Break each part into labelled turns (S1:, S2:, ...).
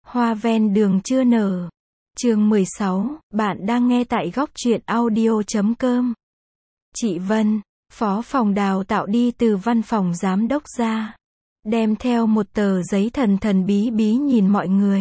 S1: Hoa ven đường chưa nở. Chương 16, bạn đang nghe tại góc truyện audio.com. Chị Vân, phó phòng đào tạo đi từ văn phòng giám đốc ra, đem theo một tờ giấy thần thần bí bí nhìn mọi người.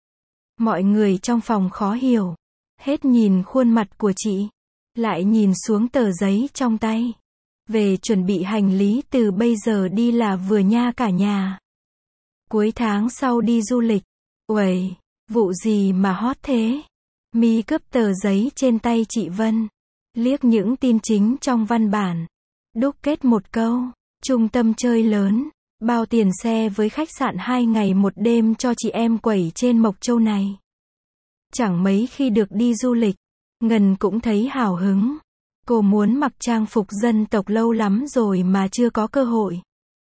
S1: Mọi người trong phòng khó hiểu, hết nhìn khuôn mặt của chị, lại nhìn xuống tờ giấy trong tay. Về chuẩn bị hành lý từ bây giờ đi là vừa nha cả nhà. Cuối tháng sau đi du lịch. Uầy, vụ gì mà hot thế? Mi cướp tờ giấy trên tay chị Vân, liếc những tin chính trong văn bản, đúc kết một câu, trung tâm chơi lớn, bao tiền xe với khách sạn 2 ngày 1 đêm cho chị em quẩy trên Mộc Châu này. Chẳng mấy khi được đi du lịch, Ngân cũng thấy hào hứng. Cô muốn mặc trang phục dân tộc lâu lắm rồi mà chưa có cơ hội.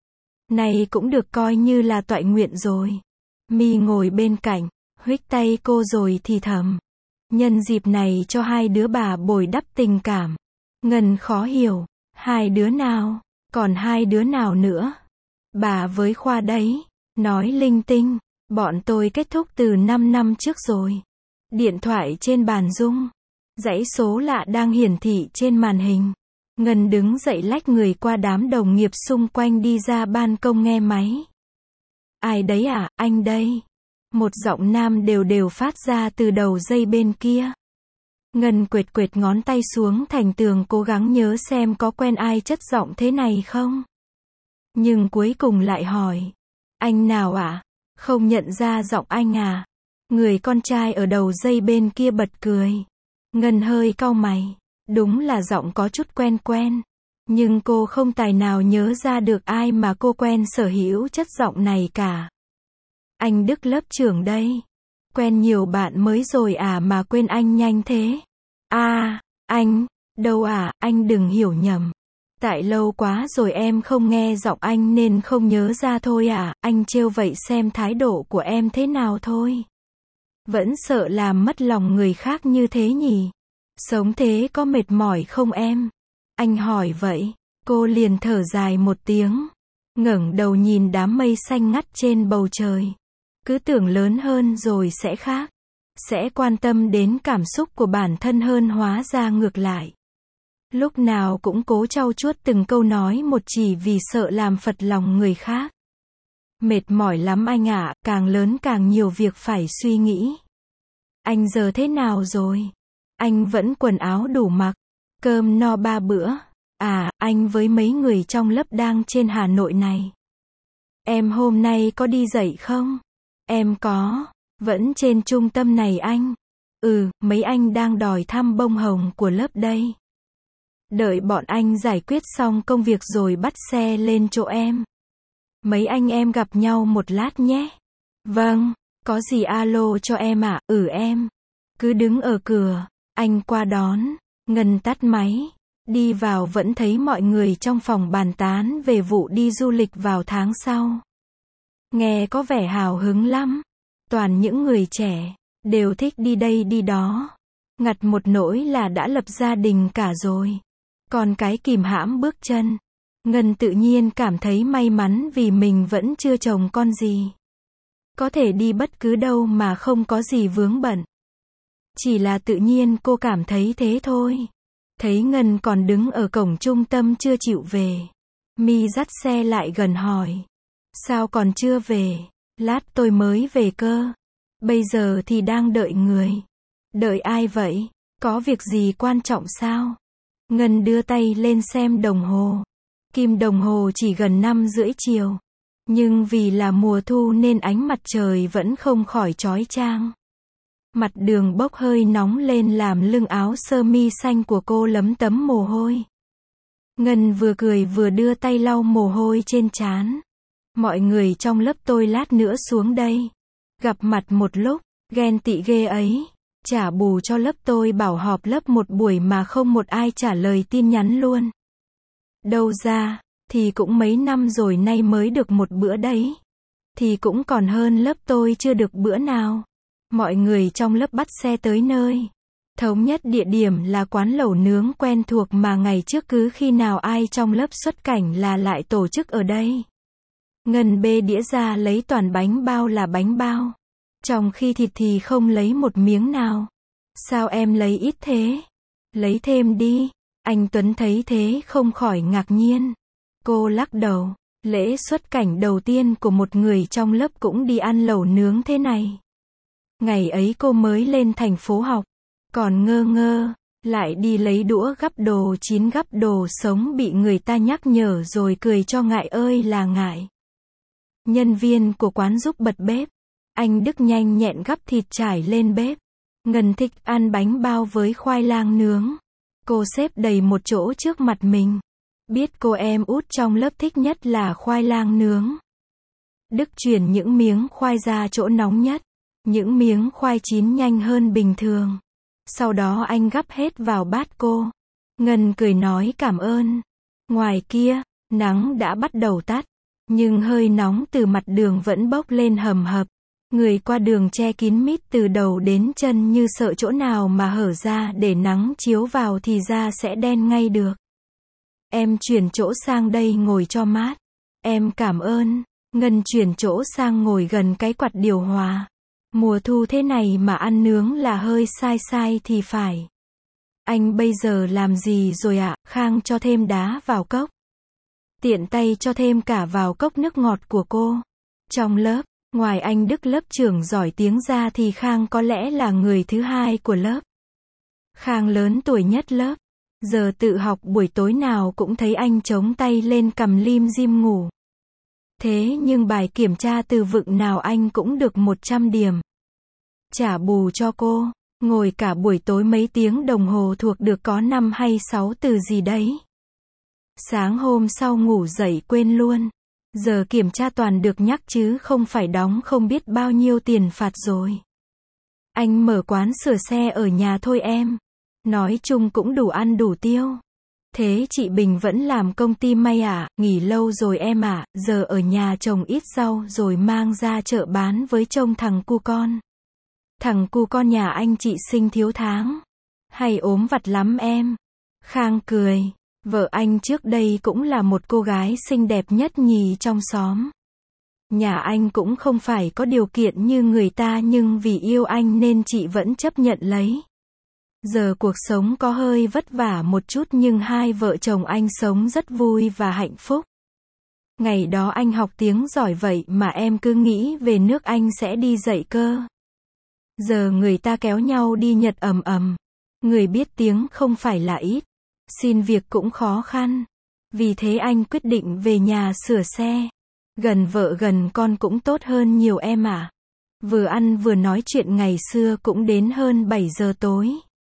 S1: Này cũng được coi như là toại nguyện rồi. Mi ngồi bên cạnh, huých tay cô rồi thì thầm. Nhân dịp này cho hai đứa bà bồi đắp tình cảm. Ngân khó hiểu, hai đứa nào, còn hai đứa nào nữa? Bà với Khoa đấy, nói linh tinh, bọn tôi kết thúc từ 5 năm trước rồi. Điện thoại trên bàn rung, dãy số lạ đang hiển thị trên màn hình. Ngân đứng dậy lách người qua đám đồng nghiệp xung quanh đi ra ban công nghe máy. Ai đấy à, anh đây. Một giọng nam đều đều phát ra từ đầu dây bên kia. Ngân quệt quệt ngón tay xuống thành tường cố gắng nhớ xem có quen ai chất giọng thế này không. Nhưng cuối cùng lại hỏi. Anh nào ạ? Không nhận ra giọng anh à? Người con trai ở đầu dây bên kia bật cười. Ngân hơi cau mày. Đúng là giọng có chút quen quen. Nhưng cô không tài nào nhớ ra được ai mà cô quen sở hữu chất giọng này cả. Anh Đức lớp trưởng đây. Quen nhiều bạn mới rồi à mà quên anh nhanh thế. À, anh, đâu à, anh đừng hiểu nhầm. Tại lâu quá rồi em không nghe giọng anh nên không nhớ ra thôi à, anh trêu vậy xem thái độ của em thế nào thôi. Vẫn sợ làm mất lòng người khác như thế nhỉ? Sống thế có mệt mỏi không em? Anh hỏi vậy, cô liền thở dài một tiếng, ngẩng đầu nhìn đám mây xanh ngắt trên bầu trời. Cứ tưởng lớn hơn rồi sẽ khác, sẽ quan tâm đến cảm xúc của bản thân hơn hóa ra ngược lại. Lúc nào cũng cố trau chuốt từng câu nói một chỉ vì sợ làm phật lòng người khác. Mệt mỏi lắm anh ạ, càng lớn càng nhiều việc phải suy nghĩ. Anh giờ thế nào rồi? Anh vẫn quần áo đủ mặc, cơm no 3 bữa. À, anh với mấy người trong lớp đang trên Hà Nội này. Em hôm nay có đi dạy không? Em có, vẫn trên trung tâm này anh. Mấy anh đang đòi thăm bông hồng của lớp đây. Đợi bọn anh giải quyết xong công việc rồi bắt xe lên chỗ em. Mấy anh em gặp nhau một lát nhé. Vâng, có gì alo cho em ạ. Em cứ đứng ở cửa, anh qua đón. Ngân tắt máy, đi vào vẫn thấy mọi người trong phòng bàn tán về vụ đi du lịch vào tháng sau. Nghe có vẻ hào hứng lắm. Toàn những người trẻ, đều thích đi đây đi đó. Ngặt một nỗi là đã lập gia đình cả rồi. Còn cái kìm hãm bước chân. Ngân tự nhiên cảm thấy may mắn vì mình vẫn chưa chồng con gì. Có thể đi bất cứ đâu mà không có gì vướng bận. Chỉ là tự nhiên cô cảm thấy thế thôi. Thấy Ngân còn đứng ở cổng trung tâm chưa chịu về. Mi dắt xe lại gần hỏi. Sao còn chưa về? Lát tôi mới về cơ. Bây giờ thì đang đợi người. Đợi ai vậy? Có việc gì quan trọng sao? Ngân đưa tay lên xem đồng hồ. Kim đồng hồ chỉ gần 5:30 chiều. Nhưng vì là mùa thu nên ánh mặt trời vẫn không khỏi chói chang. Mặt đường bốc hơi nóng lên làm lưng áo sơ mi xanh của cô lấm tấm mồ hôi. Ngân vừa cười vừa đưa tay lau mồ hôi trên trán. Mọi người trong lớp tôi lát nữa xuống đây. Gặp mặt một lúc, ghen tị ghê ấy. Trả bù cho lớp tôi bảo họp lớp một buổi mà không một ai trả lời tin nhắn luôn. Đâu ra, thì cũng mấy năm rồi nay mới được một bữa đấy. Thì cũng còn hơn lớp tôi chưa được bữa nào. Mọi người trong lớp bắt xe tới nơi. Thống nhất địa điểm là quán lẩu nướng quen thuộc mà ngày trước cứ khi nào ai trong lớp xuất cảnh là lại tổ chức ở đây. Ngân bê đĩa ra lấy toàn bánh bao là bánh bao. Trong khi thịt thì không lấy một miếng nào. Sao em lấy ít thế? Lấy thêm đi. Anh Tuấn thấy thế không khỏi ngạc nhiên. Cô lắc đầu. Lễ xuất cảnh đầu tiên của một người trong lớp cũng đi ăn lẩu nướng thế này. Ngày ấy cô mới lên thành phố học. Còn ngơ ngơ. Lại đi lấy đũa gắp đồ chín gắp đồ sống bị người ta nhắc nhở rồi cười cho ngại ơi là ngại. Nhân viên của quán giúp bật bếp. Anh Đức nhanh nhẹn gắp thịt trải lên bếp. Ngân thích ăn bánh bao với khoai lang nướng. Cô xếp đầy một chỗ trước mặt mình. Biết cô em út trong lớp thích nhất là khoai lang nướng. Đức chuyển những miếng khoai ra chỗ nóng nhất. Những miếng khoai chín nhanh hơn bình thường. Sau đó anh gắp hết vào bát cô. Ngân cười nói cảm ơn. Ngoài kia, nắng đã bắt đầu tắt. Nhưng hơi nóng từ mặt đường vẫn bốc lên hầm hập. Người qua đường che kín mít từ đầu đến chân như sợ chỗ nào mà hở ra để nắng chiếu vào thì da sẽ đen ngay được. Em chuyển chỗ sang đây ngồi cho mát. Em cảm ơn. Ngân chuyển chỗ sang ngồi gần cái quạt điều hòa. Mùa thu thế này mà ăn nướng là hơi sai sai thì phải. Anh bây giờ làm gì rồi ạ? Khang cho thêm đá vào cốc. Tiện tay cho thêm cả vào cốc nước ngọt của cô. Trong lớp, ngoài anh Đức lớp trưởng giỏi tiếng ra thì Khang có lẽ là người thứ hai của lớp. Khang lớn tuổi nhất lớp. Giờ tự học buổi tối nào cũng thấy anh chống tay lên cầm lim dim ngủ. Thế nhưng bài kiểm tra từ vựng nào anh cũng được 100 điểm. Trả bù cho cô, ngồi cả buổi tối mấy tiếng đồng hồ thuộc được có 5 hay 6 từ gì đấy. Sáng hôm sau ngủ dậy quên luôn. Giờ kiểm tra toàn được nhắc chứ không phải đóng không biết bao nhiêu tiền phạt rồi. Anh mở quán sửa xe ở nhà thôi em. Nói chung cũng đủ ăn đủ tiêu. Thế chị Bình vẫn làm công ty may à? Nghỉ lâu rồi em ạ, giờ ở nhà trồng ít rau rồi mang ra chợ bán với trông thằng cu con. Thằng cu con nhà anh chị sinh thiếu tháng. Hay ốm vặt lắm em. Khang cười. Vợ anh trước đây cũng là một cô gái xinh đẹp nhất nhì trong xóm. Nhà anh cũng không phải có điều kiện như người ta nhưng vì yêu anh nên chị vẫn chấp nhận lấy. Giờ cuộc sống có hơi vất vả một chút nhưng hai vợ chồng anh sống rất vui và hạnh phúc. Ngày đó anh học tiếng giỏi vậy mà em cứ nghĩ về nước anh sẽ đi dạy cơ. Giờ người ta kéo nhau đi Nhật ầm ầm. Người biết tiếng không phải là ít. Xin việc cũng khó khăn. Vì thế anh quyết định về nhà sửa xe. Gần vợ gần con cũng tốt hơn nhiều em ạ. Vừa ăn vừa nói chuyện ngày xưa cũng đến hơn 7 giờ tối.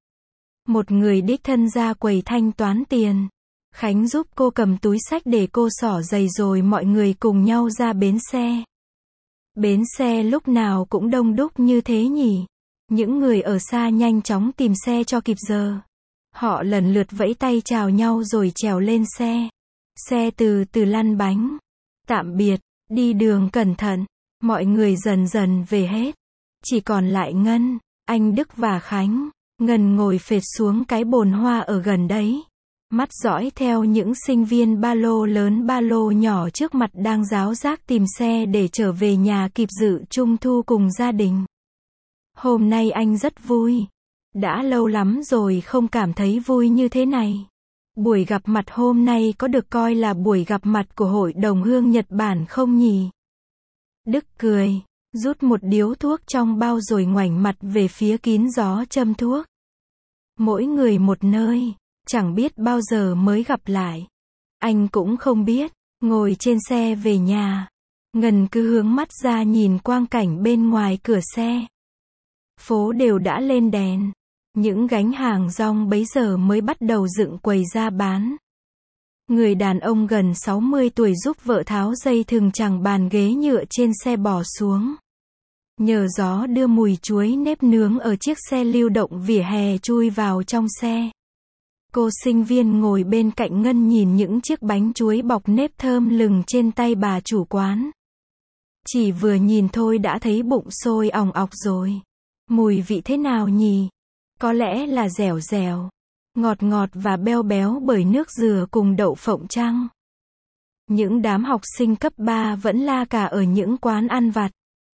S1: Một người đích thân ra quầy thanh toán tiền. Khánh giúp cô cầm túi xách để cô xỏ giày rồi mọi người cùng nhau ra bến xe. Bến xe lúc nào cũng đông đúc như thế nhỉ? Những người ở xa nhanh chóng tìm xe cho kịp giờ. Họ lần lượt vẫy tay chào nhau rồi trèo lên xe. Xe từ từ lăn bánh. Tạm biệt, đi đường cẩn thận. Mọi người dần dần về hết. Chỉ còn lại Ngân, anh Đức và Khánh. Ngân ngồi phệt xuống cái bồn hoa ở gần đấy. Mắt dõi theo những sinh viên ba lô lớn ba lô nhỏ trước mặt đang ráo rác tìm xe để trở về nhà kịp dự Trung thu cùng gia đình. Hôm nay anh rất vui. Đã lâu lắm rồi không cảm thấy vui như thế này. Buổi gặp mặt hôm nay có được coi là buổi gặp mặt của Hội đồng Hương Nhật Bản không nhỉ? Đức cười, rút một điếu thuốc trong bao rồi ngoảnh mặt về phía kín gió châm thuốc. Mỗi người một nơi, chẳng biết bao giờ mới gặp lại. Anh cũng không biết, ngồi trên xe về nhà. Ngân cứ hướng mắt ra nhìn quang cảnh bên ngoài cửa xe. Phố đều đã lên đèn. Những gánh hàng rong bấy giờ mới bắt đầu dựng quầy ra bán. Người đàn ông gần 60 tuổi giúp vợ tháo dây thừng chằng bàn ghế nhựa trên xe bỏ xuống. Nhờ gió đưa mùi chuối nếp nướng ở chiếc xe lưu động vỉa hè chui vào trong xe. Cô sinh viên ngồi bên cạnh Ngân nhìn những chiếc bánh chuối bọc nếp thơm lừng trên tay bà chủ quán. Chỉ vừa nhìn thôi đã thấy bụng sôi òng ọc rồi. Mùi vị thế nào nhỉ? Có lẽ là dẻo dẻo, ngọt ngọt và béo béo bởi nước dừa cùng đậu phộng chăng? Những đám học sinh cấp 3 vẫn la cả ở những quán ăn vặt.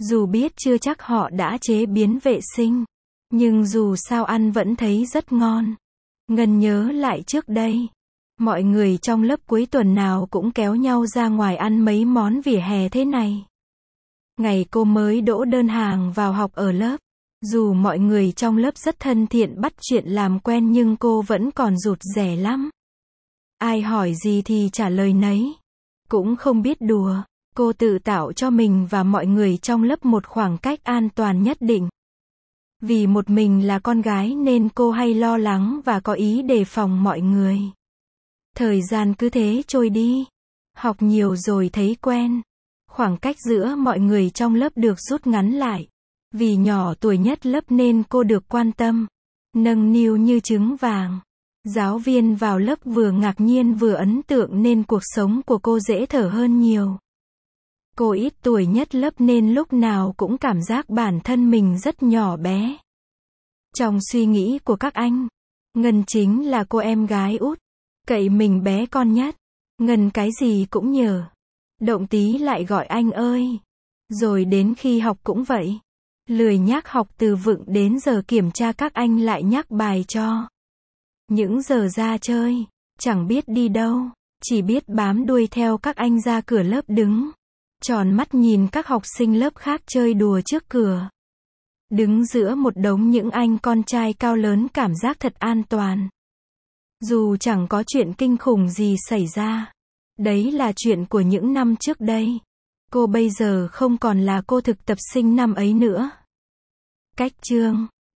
S1: Dù biết chưa chắc họ đã chế biến vệ sinh, nhưng dù sao ăn vẫn thấy rất ngon. Ngân nhớ lại trước đây, mọi người trong lớp cuối tuần nào cũng kéo nhau ra ngoài ăn mấy món vỉa hè thế này. Ngày cô mới đỗ đơn hàng vào học ở lớp, dù mọi người trong lớp rất thân thiện bắt chuyện làm quen nhưng cô vẫn còn rụt rè lắm. Ai hỏi gì thì trả lời nấy. Cũng không biết đùa, cô tự tạo cho mình và mọi người trong lớp một khoảng cách an toàn nhất định. Vì một mình là con gái nên cô hay lo lắng và có ý đề phòng mọi người. Thời gian cứ thế trôi đi. Học nhiều rồi thấy quen. Khoảng cách giữa mọi người trong lớp được rút ngắn lại. Vì nhỏ tuổi nhất lớp nên cô được quan tâm, nâng niu như trứng vàng. Giáo viên vào lớp vừa ngạc nhiên vừa ấn tượng nên cuộc sống của cô dễ thở hơn nhiều. Cô ít tuổi nhất lớp nên lúc nào cũng cảm giác bản thân mình rất nhỏ bé. Trong suy nghĩ của các anh, Ngân chính là cô em gái út, cậy mình bé con nhất. Ngân cái gì cũng nhờ, động tí lại gọi anh ơi. Rồi đến khi học cũng vậy. Lười nhác học từ vựng đến giờ kiểm tra các anh lại nhắc bài cho. Những giờ ra chơi, chẳng biết đi đâu, chỉ biết bám đuôi theo các anh ra cửa lớp đứng. Tròn mắt nhìn các học sinh lớp khác chơi đùa trước cửa. Đứng giữa một đống những anh con trai cao lớn cảm giác thật an toàn. Dù chẳng có chuyện kinh khủng gì xảy ra. Đấy là chuyện của những năm trước đây. Cô bây giờ không còn là cô thực tập sinh năm ấy nữa. Cách chương